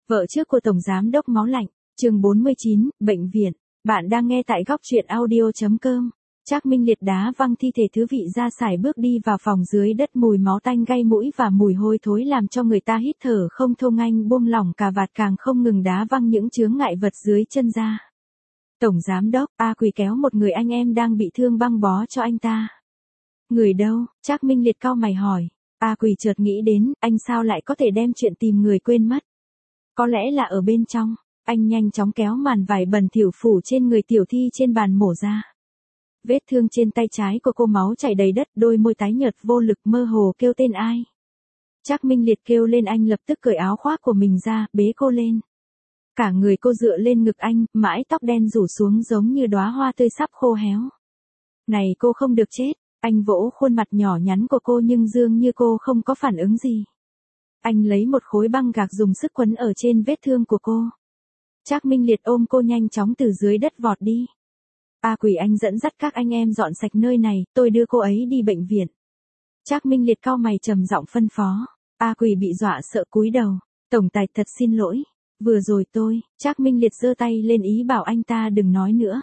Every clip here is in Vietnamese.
Vợ trước của Tổng Giám đốc Máu Lạnh, chương 49, Bệnh viện. Bạn đang nghe tại góc truyện audio.com. Trác Minh Liệt đá văng thi thể Thứ Vị ra sải bước đi vào phòng dưới đất, mùi máu tanh gây mũi và mùi hôi thối làm cho người ta hít thở không thông. Anh buông lỏng cà vạt, càng không ngừng đá văng những chướng ngại vật dưới chân ra. Tổng Giám đốc, A Quỳ kéo một người anh em đang bị thương băng bó cho anh ta. Người đâu? Trác Minh Liệt cau mày hỏi. A Quỳ chợt nghĩ đến, anh sao lại có thể đem chuyện tìm người quên mất? Có lẽ là ở bên trong. Anh nhanh chóng kéo màn vải bẩn thỉu phủ trên người Tiểu Thi trên bàn mổ ra. Vết thương trên tay trái của cô máu chảy đầy đất, đôi môi tái nhợt vô lực mơ hồ kêu tên ai. Trác Minh Liệt kêu lên, anh lập tức cởi áo khoác của mình ra, bế cô lên. Cả người cô dựa lên ngực anh, mái tóc đen rủ xuống giống như đóa hoa tươi sắp khô héo. Này, cô không được chết. Anh vỗ khuôn mặt nhỏ nhắn của cô nhưng dường như cô không có phản ứng gì. Anh lấy một khối băng gạc dùng sức quấn ở trên vết thương của cô. Trác Minh Liệt ôm cô nhanh chóng từ dưới đất vọt đi. A Quỳ, anh dẫn dắt các anh em dọn sạch nơi này, tôi đưa cô ấy đi bệnh viện. Trác Minh Liệt cau mày trầm giọng phân phó. A Quỳ bị dọa sợ cúi đầu. Tổng tài, thật xin lỗi. Vừa rồi tôi, Trác Minh Liệt giơ tay lên ý bảo anh ta đừng nói nữa.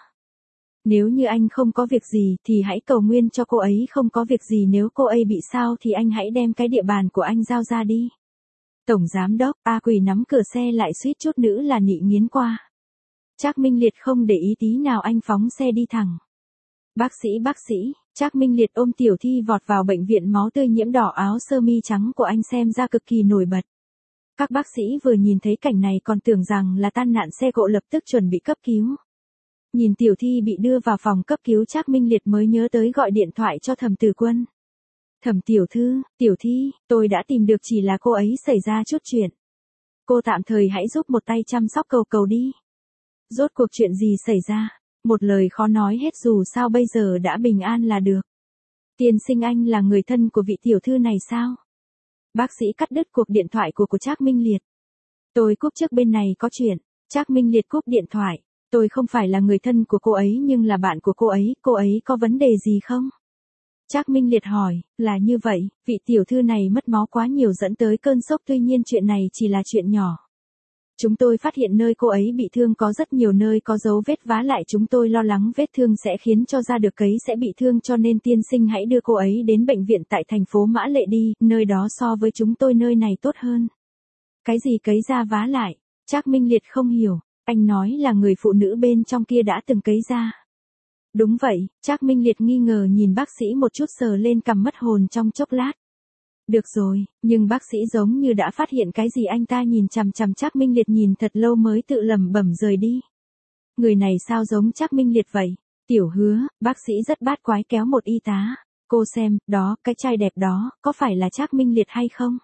Nếu như anh không có việc gì thì hãy cầu nguyện cho cô ấy không có việc gì, nếu cô ấy bị sao thì anh hãy đem cái địa bàn của anh giao ra đi. Tổng Giám đốc, A Quỳ nắm cửa xe lại suýt chút nữa là nị nghiến qua. Trác Minh Liệt không để ý tí nào, anh phóng xe đi thẳng. Bác sĩ, Trác Minh Liệt ôm Tiểu Thi vọt vào bệnh viện, máu tươi nhiễm đỏ áo sơ mi trắng của anh xem ra cực kỳ nổi bật. Các bác sĩ vừa nhìn thấy cảnh này còn tưởng rằng là tai nạn xe cộ, lập tức chuẩn bị cấp cứu. Nhìn Tiểu Thi bị đưa vào phòng cấp cứu, Trác Minh Liệt mới nhớ tới gọi điện thoại cho Thẩm Tử Quân. Thẩm tiểu thư, Tiểu Thi, tôi đã tìm được, chỉ là cô ấy xảy ra chút chuyện. Cô tạm thời hãy giúp một tay chăm sóc cầu đi. Rốt cuộc chuyện gì xảy ra? Một lời khó nói hết, dù sao bây giờ đã bình an là được. Tiên sinh, anh là người thân của vị tiểu thư này sao? Bác sĩ cắt đứt cuộc điện thoại của Trác Minh Liệt. Tôi cúp trước, bên này có chuyện. Trác Minh Liệt cúp điện thoại. Tôi không phải là người thân của cô ấy nhưng là bạn của cô ấy có vấn đề gì không? Trác Minh Liệt hỏi, là như vậy, vị tiểu thư này mất máu quá nhiều dẫn tới cơn sốc, tuy nhiên chuyện này chỉ là chuyện nhỏ. Chúng tôi phát hiện nơi cô ấy bị thương có rất nhiều nơi có dấu vết, vá lại chúng tôi lo lắng vết thương sẽ khiến cho da được cấy sẽ bị thương, cho nên tiên sinh hãy đưa cô ấy đến bệnh viện tại thành phố Mã Lệ đi, nơi đó so với chúng tôi nơi này tốt hơn. Cái gì cấy da vá lại? Trác Minh Liệt không hiểu. Anh nói là người phụ nữ bên trong kia đã từng cấy da. Đúng vậy, Trác Minh Liệt nghi ngờ nhìn bác sĩ một chút, sờ lên cằm, mất hồn trong chốc lát. Được rồi, nhưng bác sĩ giống như đã phát hiện cái gì, anh ta nhìn chằm chằm Trác Minh Liệt nhìn thật lâu mới tự lẩm bẩm rời đi. Người này sao giống Trác Minh Liệt vậy? Tiểu Hứa, bác sĩ rất bát quái kéo một y tá. Cô xem, đó, cái trai đẹp đó, có phải là Trác Minh Liệt hay không?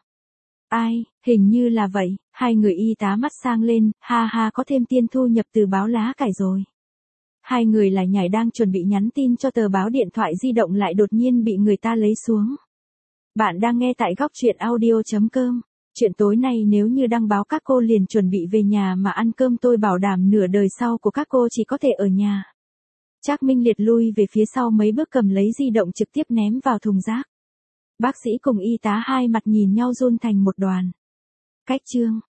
Ai, hình như là vậy. Hai người y tá mắt sang lên, ha ha, có thêm tiền thu nhập từ báo lá cải rồi. Hai người lại nhảy đang chuẩn bị nhắn tin cho tờ báo, điện thoại di động lại đột nhiên bị người ta lấy xuống. Bạn đang nghe tại góc truyện audio.com. Chuyện tối nay nếu như đăng báo các cô liền chuẩn bị về nhà mà ăn cơm, tôi bảo đảm nửa đời sau của các cô chỉ có thể ở nhà. Trác Minh Liệt lui về phía sau mấy bước, cầm lấy di động trực tiếp ném vào thùng rác. Bác sĩ cùng y tá hai mặt nhìn nhau run thành một đoàn. Cách chương